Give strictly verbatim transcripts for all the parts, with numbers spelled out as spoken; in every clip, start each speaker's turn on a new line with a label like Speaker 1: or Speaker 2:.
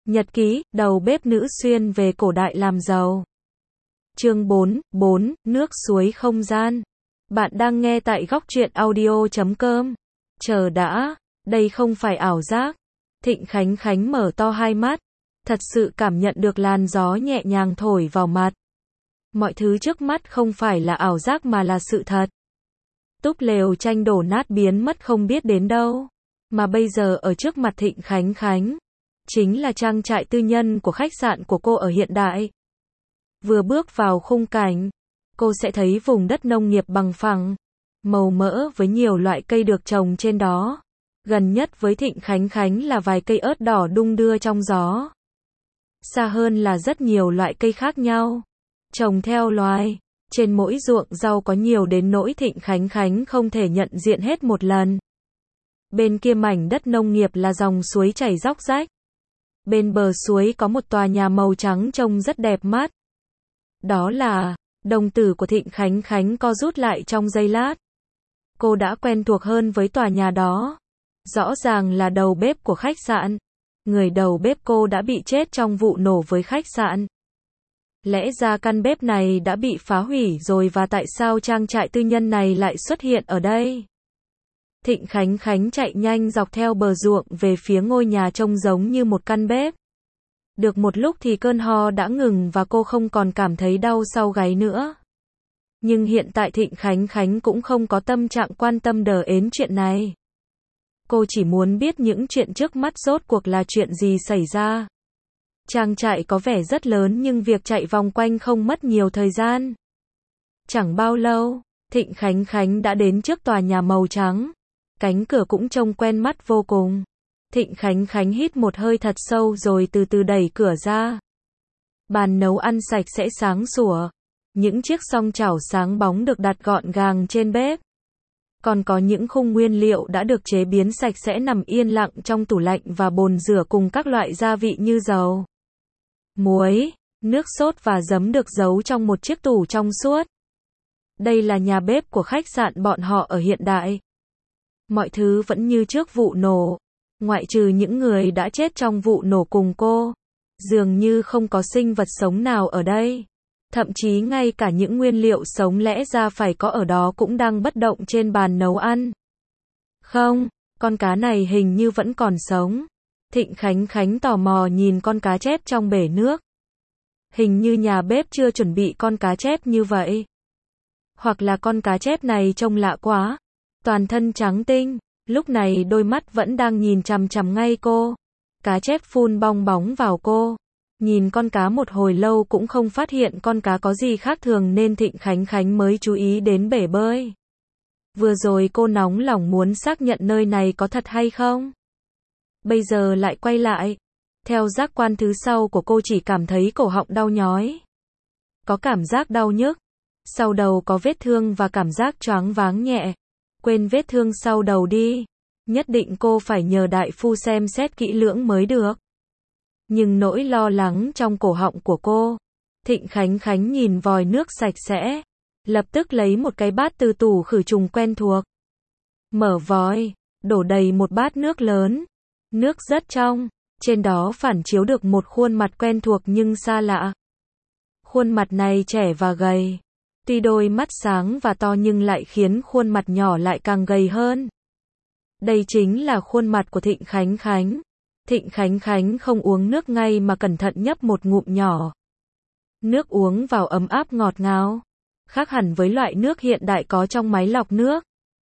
Speaker 1: Nhật ký, đầu bếp nữ xuyên về cổ đại làm giàu. Chương bốn, bốn, nước suối không gian. Bạn đang nghe tại góc truyện audio chấm com. Chờ đã, đây không phải ảo giác. Thịnh Khánh Khánh mở to hai mắt, thật sự cảm nhận được làn gió nhẹ nhàng thổi vào mặt. Mọi thứ trước mắt không phải là ảo giác mà là sự thật. Túp lều tranh đổ nát biến mất không biết đến đâu, mà bây giờ ở trước mặt Thịnh Khánh Khánh, chính là trang trại tư nhân của khách sạn của cô ở hiện đại. Vừa bước vào khung cảnh, cô sẽ thấy vùng đất nông nghiệp bằng phẳng, màu mỡ với nhiều loại cây được trồng trên đó. Gần nhất với Thịnh Khánh Khánh là vài cây ớt đỏ đung đưa trong gió. Xa hơn là rất nhiều loại cây khác nhau, trồng theo loài. Trên mỗi ruộng rau có nhiều đến nỗi Thịnh Khánh Khánh không thể nhận diện hết một lần. Bên kia mảnh đất nông nghiệp là dòng suối chảy róc rách. Bên bờ suối có một tòa nhà màu trắng trông rất đẹp mắt. Đó là, đồng tử của Thịnh Khánh Khánh co rút lại trong giây lát. Cô đã quen thuộc hơn với tòa nhà đó. Rõ ràng là đầu bếp của khách sạn. Người đầu bếp cô đã bị chết trong vụ nổ với khách sạn. Lẽ ra căn bếp này đã bị phá hủy rồi và tại sao trang trại tư nhân này lại xuất hiện ở đây? Thịnh Khánh Khánh chạy nhanh dọc theo bờ ruộng về phía ngôi nhà trông giống như một căn bếp. Được một lúc thì cơn ho đã ngừng và cô không còn cảm thấy đau sau gáy nữa. Nhưng hiện tại Thịnh Khánh Khánh cũng không có tâm trạng quan tâm đờ ến chuyện này. Cô chỉ muốn biết những chuyện trước mắt rốt cuộc là chuyện gì xảy ra. Trang trại có vẻ rất lớn nhưng việc chạy vòng quanh không mất nhiều thời gian. Chẳng bao lâu, Thịnh Khánh Khánh đã đến trước tòa nhà màu trắng. Cánh cửa cũng trông quen mắt vô cùng. Thịnh Khánh Khánh hít một hơi thật sâu rồi từ từ đẩy cửa ra. Bàn nấu ăn sạch sẽ sáng sủa. Những chiếc song chảo sáng bóng được đặt gọn gàng trên bếp. Còn có những khung nguyên liệu đã được chế biến sạch sẽ nằm yên lặng trong tủ lạnh và bồn rửa cùng các loại gia vị như dầu, muối, nước sốt và giấm được giấu trong một chiếc tủ trong suốt. Đây là nhà bếp của khách sạn bọn họ ở hiện đại. Mọi thứ vẫn như trước vụ nổ, ngoại trừ những người đã chết trong vụ nổ cùng cô. Dường như không có sinh vật sống nào ở đây. Thậm chí ngay cả những nguyên liệu sống lẽ ra phải có ở đó cũng đang bất động trên bàn nấu ăn. Không, con cá này hình như vẫn còn sống. Thịnh Khánh Khánh tò mò nhìn con cá chép trong bể nước. Hình như nhà bếp chưa chuẩn bị con cá chép như vậy. Hoặc là con cá chép này trông lạ quá. Toàn thân trắng tinh, lúc này đôi mắt vẫn đang nhìn chằm chằm ngay cô. Cá chép phun bong bóng vào cô. Nhìn con cá một hồi lâu cũng không phát hiện con cá có gì khác thường nên Thịnh Khánh Khánh mới chú ý đến bể bơi. Vừa rồi cô nóng lòng muốn xác nhận nơi này có thật hay không. Bây giờ lại quay lại. Theo giác quan thứ sau của cô chỉ cảm thấy cổ họng đau nhói. Có cảm giác đau nhức. Sau đầu có vết thương và cảm giác choáng váng nhẹ. Quên vết thương sau đầu đi. Nhất định cô phải nhờ đại phu xem xét kỹ lưỡng mới được. Nhưng nỗi lo lắng trong cổ họng của cô. Thịnh Khánh Khánh nhìn vòi nước sạch sẽ. Lập tức lấy một cái bát từ tủ khử trùng quen thuộc. Mở vòi, đổ đầy một bát nước lớn. Nước rất trong, trên đó phản chiếu được một khuôn mặt quen thuộc nhưng xa lạ. Khuôn mặt này trẻ và gầy. Tuy đôi mắt sáng và to nhưng lại khiến khuôn mặt nhỏ lại càng gầy hơn. Đây chính là khuôn mặt của Thịnh Khánh Khánh. Thịnh Khánh Khánh không uống nước ngay mà cẩn thận nhấp một ngụm nhỏ. Nước uống vào ấm áp ngọt ngào. Khác hẳn với loại nước hiện đại có trong máy lọc nước.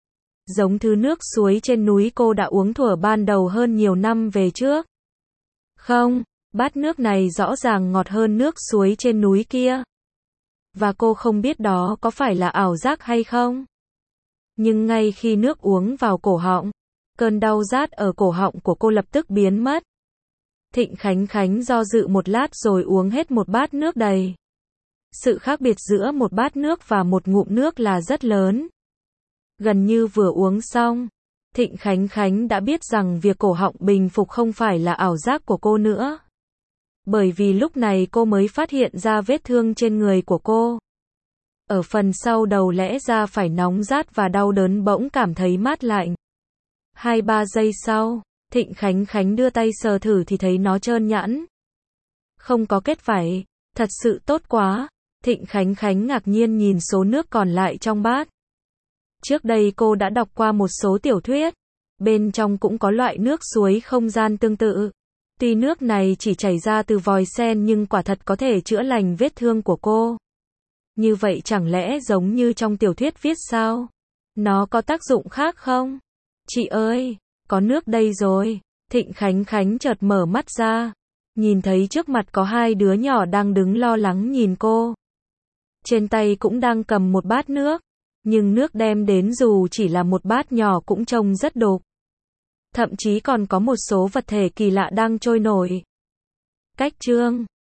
Speaker 1: Giống thứ nước suối trên núi cô đã uống thuở ban đầu hơn nhiều năm về trước. Không, bát nước này rõ ràng ngọt hơn nước suối trên núi kia. Và cô không biết đó có phải là ảo giác hay không. Nhưng ngay khi nước uống vào cổ họng, cơn đau rát ở cổ họng của cô lập tức biến mất. Thịnh Khánh Khánh do dự một lát rồi uống hết một bát nước đầy. Sự khác biệt giữa một bát nước và một ngụm nước là rất lớn. Gần như vừa uống xong, Thịnh Khánh Khánh đã biết rằng việc cổ họng bình phục không phải là ảo giác của cô nữa. Bởi vì lúc này cô mới phát hiện ra vết thương trên người của cô. Ở phần sau đầu lẽ ra phải nóng rát và đau đớn bỗng cảm thấy mát lạnh. Hai ba giây sau, Thịnh Khánh Khánh đưa tay sờ thử thì thấy nó trơn nhẵn, Không có kết vảy. Thật sự tốt quá. Thịnh Khánh Khánh ngạc nhiên nhìn số nước còn lại trong bát. Trước đây cô đã đọc qua một số tiểu thuyết. Bên trong cũng có loại nước suối không gian tương tự. Tuy nước này chỉ chảy ra từ vòi sen nhưng quả thật có thể chữa lành vết thương của cô. Như vậy chẳng lẽ giống như trong tiểu thuyết viết sao? Nó có tác dụng khác không? Chị ơi, có nước đây rồi. Thịnh Khánh Khánh chợt mở mắt ra. Nhìn thấy trước mặt có hai đứa nhỏ đang đứng lo lắng nhìn cô. Trên tay cũng đang cầm một bát nước. Nhưng nước đem đến dù chỉ là một bát nhỏ cũng trông rất đục. Thậm chí còn có một số vật thể kỳ lạ đang trôi nổi. Cách chương